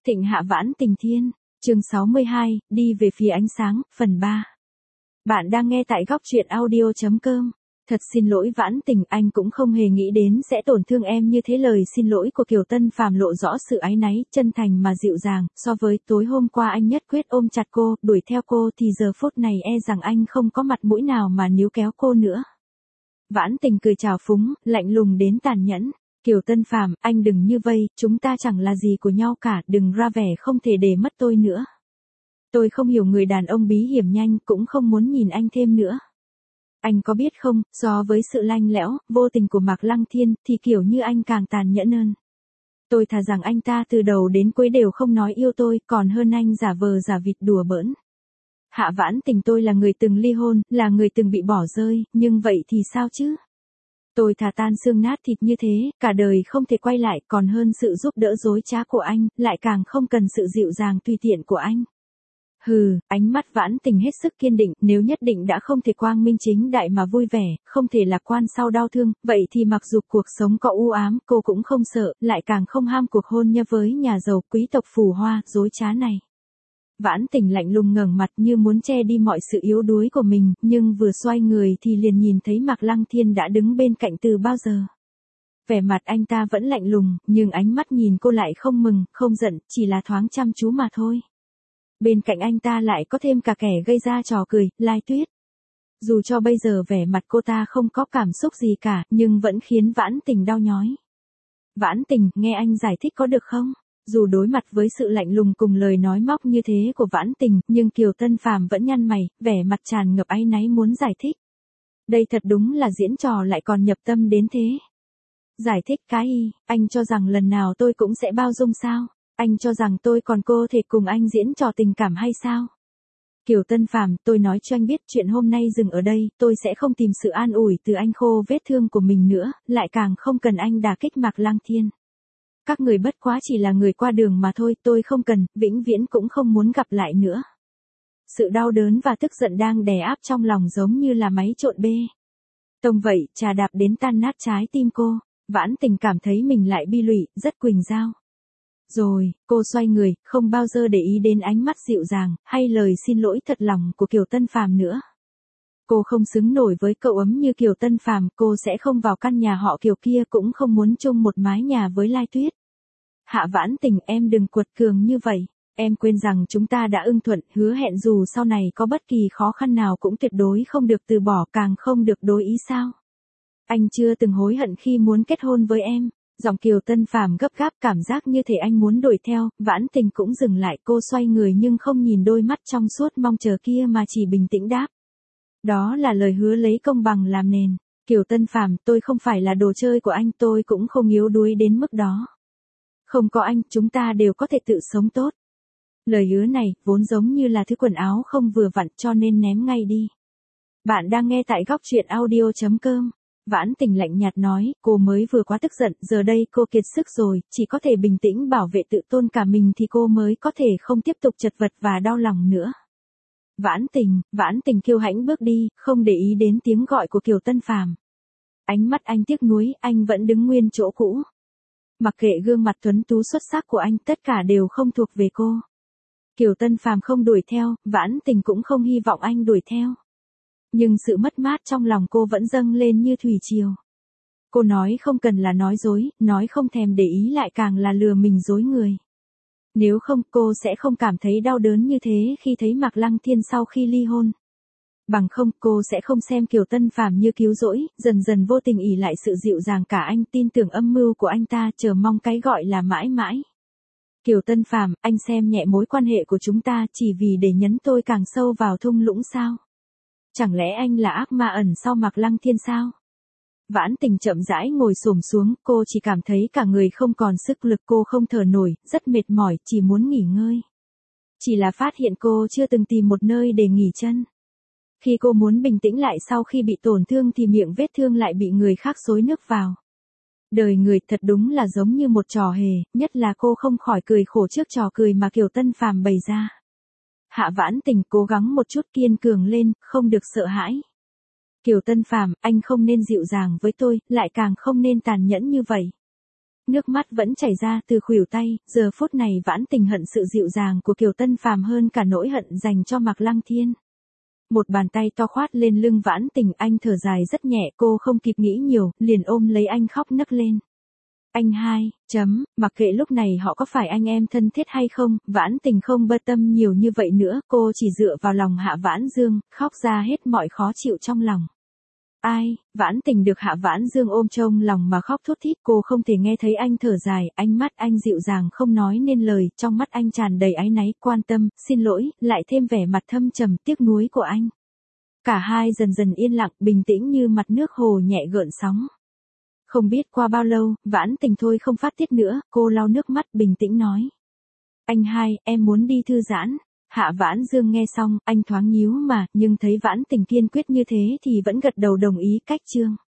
Thịnh Hạ Vãn Tình Thiên, chương 62, đi về phía ánh sáng, phần 3. Bạn đang nghe tại góc truyện audio.com. Thật xin lỗi Vãn Tình, anh cũng không hề nghĩ đến sẽ tổn thương em như thế. Lời xin lỗi của Kiều Tân Phàm lộ rõ sự áy náy, chân thành mà dịu dàng. So với tối hôm qua anh nhất quyết ôm chặt cô, đuổi theo cô thì giờ phút này e rằng anh không có mặt mũi nào mà níu kéo cô nữa. Vãn Tình cười trào phúng, lạnh lùng đến tàn nhẫn. Kiều Tân Phàm, anh đừng như vây, chúng ta chẳng là gì của nhau cả, đừng ra vẻ không thể để mất tôi nữa. Tôi không hiểu người đàn ông bí hiểm nhanh, cũng không muốn nhìn anh thêm nữa. Anh có biết không, so với sự lanh lẽo, vô tình của Mạc Lăng Thiên, thì kiểu như anh càng tàn nhẫn hơn. Tôi thà rằng anh ta từ đầu đến cuối đều không nói yêu tôi, còn hơn anh giả vờ giả vịt đùa bỡn. Hạ Vãn Tình, tôi là người từng ly hôn, là người từng bị bỏ rơi, nhưng vậy thì sao chứ? Tôi thà tan xương nát thịt như thế, cả đời không thể quay lại, còn hơn sự giúp đỡ dối trá của anh, lại càng không cần sự dịu dàng tùy tiện của anh. Hừ, ánh mắt Vãn Tình hết sức kiên định, nếu nhất định đã không thể quang minh chính đại mà vui vẻ, không thể lạc quan sau đau thương, vậy thì mặc dù cuộc sống có u ám, cô cũng không sợ, lại càng không ham cuộc hôn nhân với nhà giàu quý tộc phù hoa, dối trá này. Vãn Tình lạnh lùng ngẩng mặt như muốn che đi mọi sự yếu đuối của mình, nhưng vừa xoay người thì liền nhìn thấy Mạc Lăng Thiên đã đứng bên cạnh từ bao giờ. Vẻ mặt anh ta vẫn lạnh lùng, nhưng ánh mắt nhìn cô lại không mừng, không giận, chỉ là thoáng chăm chú mà thôi. Bên cạnh anh ta lại có thêm cả kẻ gây ra trò cười, Lai Tuyết. Dù cho bây giờ vẻ mặt cô ta không có cảm xúc gì cả, nhưng vẫn khiến Vãn Tình đau nhói. Vãn Tình, nghe anh giải thích có được không? Dù đối mặt với sự lạnh lùng cùng lời nói móc như thế của Vãn Tình, nhưng Kiều Tân Phàm vẫn nhăn mày, vẻ mặt tràn ngập áy náy muốn giải thích. Đây thật đúng là diễn trò lại còn nhập tâm đến thế. Giải thích cái y, anh cho rằng lần nào tôi cũng sẽ bao dung sao? Anh cho rằng tôi còn có thể cùng anh diễn trò tình cảm hay sao? Kiều Tân Phàm, tôi nói cho anh biết chuyện hôm nay dừng ở đây, tôi sẽ không tìm sự an ủi từ anh khô vết thương của mình nữa, lại càng không cần anh đả kích Mạc Lăng Thiên. Các người bất quá chỉ là người qua đường mà thôi, tôi không cần, vĩnh viễn cũng không muốn gặp lại nữa. Sự đau đớn và tức giận đang đè áp trong lòng giống như là máy trộn bê tông vậy, trà đạp đến tan nát trái tim cô. Vãn Tình cảm thấy mình lại bi lụy, rất quỳnh dao. Rồi, cô xoay người, không bao giờ để ý đến ánh mắt dịu dàng, hay lời xin lỗi thật lòng của Kiều Tân Phàm nữa. Cô không xứng nổi với cậu ấm như Kiều Tân Phàm, cô sẽ không vào căn nhà họ Kiều kia, cũng không muốn chung một mái nhà với Lai Tuyết. Hạ Vãn Tình, em đừng quật cường như vậy. Em quên rằng chúng ta đã ưng thuận, hứa hẹn dù sau này có bất kỳ khó khăn nào cũng tuyệt đối không được từ bỏ, càng không được đối ý sao? Anh chưa từng hối hận khi muốn kết hôn với em. Giọng Kiều Tân Phàm gấp gáp, cảm giác như thể anh muốn đuổi theo. Vãn Tình cũng dừng lại, cô xoay người nhưng không nhìn đôi mắt trong suốt mong chờ kia mà chỉ bình tĩnh đáp. Đó là lời hứa lấy công bằng làm nền. Kiều Tân Phàm, tôi không phải là đồ chơi của anh, tôi cũng không yếu đuối đến mức đó. Không có anh, chúng ta đều có thể tự sống tốt. Lời hứa này, vốn giống như là thứ quần áo không vừa vặn, cho nên ném ngay đi. Bạn đang nghe tại góc truyện audio.com. Vãn Tình lạnh nhạt nói, cô mới vừa quá tức giận, giờ đây cô kiệt sức rồi, chỉ có thể bình tĩnh bảo vệ tự tôn cả mình thì cô mới có thể không tiếp tục chật vật và đau lòng nữa. Vãn Tình kiêu hãnh bước đi, không để ý đến tiếng gọi của Kiều Tân Phàm. Ánh mắt anh tiếc nuối, anh vẫn đứng nguyên chỗ cũ. Mặc kệ gương mặt tuấn tú xuất sắc của anh, tất cả đều không thuộc về cô. Kiều Tân Phàm không đuổi theo, Vãn Tình cũng không hy vọng anh đuổi theo. Nhưng sự mất mát trong lòng cô vẫn dâng lên như thủy triều. Cô nói không cần là nói dối, nói không thèm để ý lại càng là lừa mình dối người. Nếu không, cô sẽ không cảm thấy đau đớn như thế khi thấy Mạc Lăng Thiên sau khi ly hôn. Bằng không, cô sẽ không xem Kiều Tân Phàm như cứu rỗi, dần dần vô tình ỷ lại sự dịu dàng cả anh, tin tưởng âm mưu của anh ta, chờ mong cái gọi là mãi mãi. Kiều Tân Phàm, anh xem nhẹ mối quan hệ của chúng ta chỉ vì để nhấn tôi càng sâu vào thung lũng sao? Chẳng lẽ anh là ác ma ẩn sau Mạc Lăng Thiên sao? Vãn Tình chậm rãi ngồi xổm xuống, cô chỉ cảm thấy cả người không còn sức lực, cô không thở nổi, rất mệt mỏi, chỉ muốn nghỉ ngơi. Chỉ là phát hiện cô chưa từng tìm một nơi để nghỉ chân. Khi cô muốn bình tĩnh lại sau khi bị tổn thương thì miệng vết thương lại bị người khác xối nước vào. Đời người thật đúng là giống như một trò hề, nhất là cô không khỏi cười khổ trước trò cười mà Kiều Tân Phàm bày ra. Hạ Vãn Tình, cố gắng một chút, kiên cường lên, không được sợ hãi. Kiều Tân Phàm, anh không nên dịu dàng với tôi, lại càng không nên tàn nhẫn như vậy. Nước mắt vẫn chảy ra từ khuỷu tay, giờ phút này Vãn Tình hận sự dịu dàng của Kiều Tân Phàm hơn cả nỗi hận dành cho Mạc Lăng Thiên. Một bàn tay to khoát lên lưng Vãn Tình, anh thở dài rất nhẹ, cô không kịp nghĩ nhiều, liền ôm lấy anh khóc nấc lên. Anh hai, mặc kệ lúc này họ có phải anh em thân thiết hay không, Vãn Tình không bận tâm nhiều như vậy nữa, cô chỉ dựa vào lòng Hạ Vãn Dương, khóc ra hết mọi khó chịu trong lòng. Ai, Vãn Tình được Hạ Vãn Dương ôm trong lòng mà khóc thút thít, cô không thể nghe thấy anh thở dài, ánh mắt anh dịu dàng không nói nên lời, trong mắt anh tràn đầy áy náy, quan tâm, xin lỗi, lại thêm vẻ mặt thâm trầm tiếc nuối của anh. Cả hai dần dần yên lặng, bình tĩnh như mặt nước hồ nhẹ gợn sóng. Không biết qua bao lâu, Vãn Tình thôi không phát tiết nữa, cô lau nước mắt bình tĩnh nói. Anh hai, em muốn đi thư giãn. Hạ Vãn Dương nghe xong, anh thoáng nhíu mà, nhưng thấy Vãn Tình kiên quyết như thế thì vẫn gật đầu đồng ý cách chương.